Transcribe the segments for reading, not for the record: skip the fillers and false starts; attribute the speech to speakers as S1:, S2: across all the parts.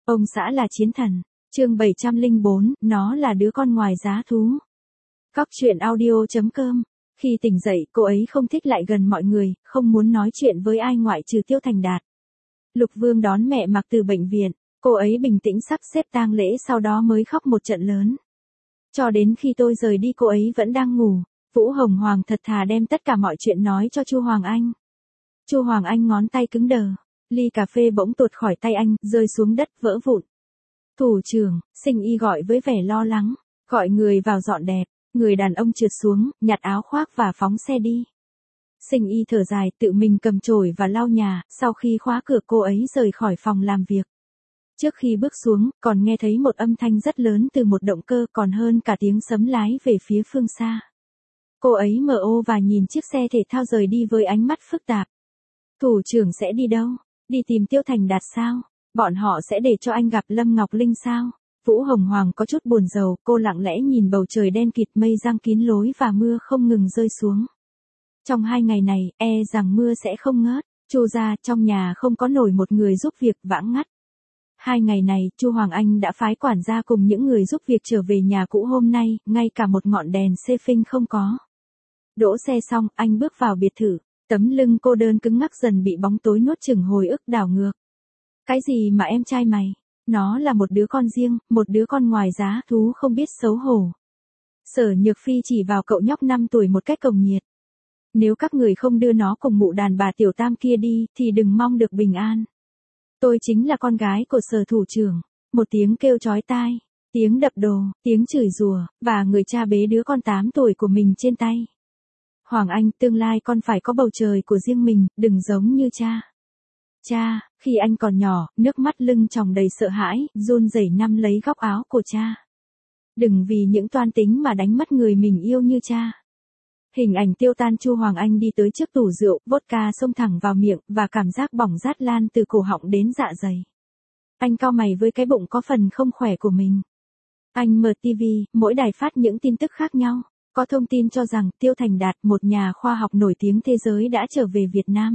S1: Ông xã là chiến thần. Chương 704, nó là đứa con ngoài giá thú. Cóc truyện audio.com. Khi tỉnh dậy, cô ấy không thích lại gần mọi người, không muốn nói chuyện với ai ngoại trừ Tiêu Thành Đạt. Lục Vương đón mẹ Mặc từ bệnh viện, cô ấy bình tĩnh sắp xếp tang lễ, sau đó mới khóc một trận lớn. Cho đến khi tôi rời đi cô ấy vẫn đang ngủ. Vũ Hồng Hoàng thật thà đem tất cả mọi chuyện nói cho Chu Hoàng Anh. Chu Hoàng Anh ngón tay cứng đờ, ly cà phê bỗng tuột khỏi tay anh, rơi xuống đất vỡ vụn. Thủ trưởng, Sinh Y gọi với vẻ lo lắng, gọi người vào dọn dẹp. Người đàn ông trượt xuống, nhặt áo khoác và phóng xe đi. Sinh Y thở dài, tự mình cầm chổi và lau nhà. Sau khi khóa cửa, cô ấy rời khỏi phòng làm việc. Trước khi bước xuống, còn nghe thấy một âm thanh rất lớn từ một động cơ, còn hơn cả tiếng sấm lái về phía phương xa. Cô ấy mở ô và nhìn chiếc xe thể thao rời đi với ánh mắt phức tạp. Thủ trưởng sẽ đi đâu? Đi tìm Tiêu Thành Đạt sao? Bọn họ sẽ để cho anh gặp Lâm Ngọc Linh sao? Vũ Hồng Hoàng có chút buồn rầu, cô lặng lẽ nhìn bầu trời đen kịt, mây giăng kín lối và mưa không ngừng rơi xuống. Trong 2 ngày này, rằng mưa sẽ không ngớt. Chu gia, trong nhà không có nổi một người giúp việc, vãng ngắt. 2 ngày này, Chu Hoàng Anh đã phái quản gia cùng những người giúp việc trở về nhà cũ hôm nay, ngay cả một ngọn đèn xê phinh không có. Đỗ xe xong, anh bước vào biệt thự, tấm lưng cô đơn cứng ngắc dần bị bóng tối nuốt chửng hồi ức đảo ngược. Cái gì mà em trai mày? Nó là một đứa con riêng, một đứa con ngoài giá thú không biết xấu hổ. Sở Nhược Phi chỉ vào cậu nhóc 5 tuổi một cách cồng nhiệt. Nếu các người không đưa nó cùng mụ đàn bà tiểu tam kia đi, thì đừng mong được bình an. Tôi chính là con gái của Sở thủ trưởng. Một tiếng kêu chói tai, tiếng đập đồ, tiếng chửi rủa, và người cha bế đứa con 8 tuổi của mình trên tay. Hoàng Anh, tương lai con phải có bầu trời của riêng mình, đừng giống như cha. Cha, khi anh còn nhỏ, nước mắt lưng tròng đầy sợ hãi, run rẩy nắm lấy góc áo của cha. Đừng vì những toan tính mà đánh mất người mình yêu như cha. Hình ảnh tiêu tan. Chu Hoàng Anh đi tới trước tủ rượu, vodka xông thẳng vào miệng, và cảm giác bỏng rát lan từ cổ họng đến dạ dày. Anh cau mày với cái bụng có phần không khỏe của mình. Anh mở TV, mỗi đài phát những tin tức khác nhau. Có thông tin cho rằng Tiêu Thành Đạt, một nhà khoa học nổi tiếng thế giới đã trở về Việt Nam.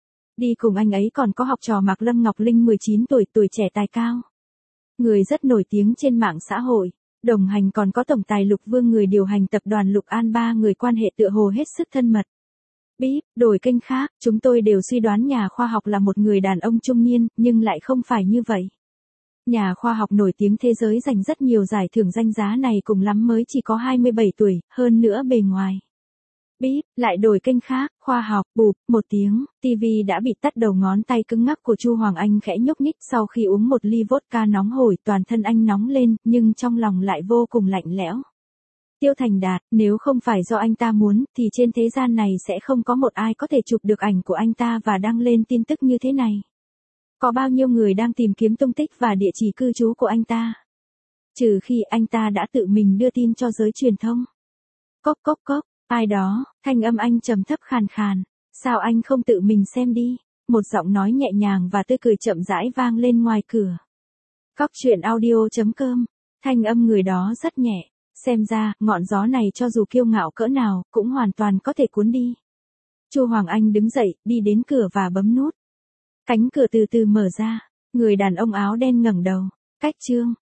S1: Đi cùng anh ấy còn có học trò Mạc Lâm Ngọc Linh 19 tuổi, tuổi trẻ tài cao. Người rất nổi tiếng trên mạng xã hội. Đồng hành còn có tổng tài Lục Vương, người điều hành tập đoàn Lục An. 3 người quan hệ tựa hồ hết sức thân mật. Bíp, đổi kênh khác, chúng tôi đều suy đoán nhà khoa học là một người đàn ông trung niên, nhưng lại không phải như vậy. Nhà khoa học nổi tiếng thế giới giành rất nhiều giải thưởng danh giá này cùng lắm mới chỉ có 27 tuổi, hơn nữa bề ngoài. Bíp, lại đổi kênh khác, khoa học, bụp, một tiếng, TV đã bị tắt. Đầu ngón tay cứng ngắc của Chu Hoàng Anh khẽ nhúc nhích sau khi uống một ly vodka nóng hổi, toàn thân anh nóng lên, nhưng trong lòng lại vô cùng lạnh lẽo. Tiêu Thành Đạt, nếu không phải do anh ta muốn, thì trên thế gian này sẽ không có một ai có thể chụp được ảnh của anh ta và đăng lên tin tức như thế này. Có bao nhiêu người đang tìm kiếm tung tích và địa chỉ cư trú của anh ta? Trừ khi anh ta đã tự mình đưa tin cho giới truyền thông. Cốc cốc cốc, ai đó, thanh âm anh trầm thấp khàn khàn. Sao anh không tự mình xem đi? Một giọng nói nhẹ nhàng và tươi cười chậm rãi vang lên ngoài cửa. Cóc truyện audio.com. Thanh âm người đó rất nhẹ. Xem ra, ngọn gió này cho dù kiêu ngạo cỡ nào, cũng hoàn toàn có thể cuốn đi. Chu Hoàng Anh đứng dậy, đi đến cửa và bấm nút. Cánh cửa từ từ mở ra. Người đàn ông áo đen ngẩng đầu. Cách chương.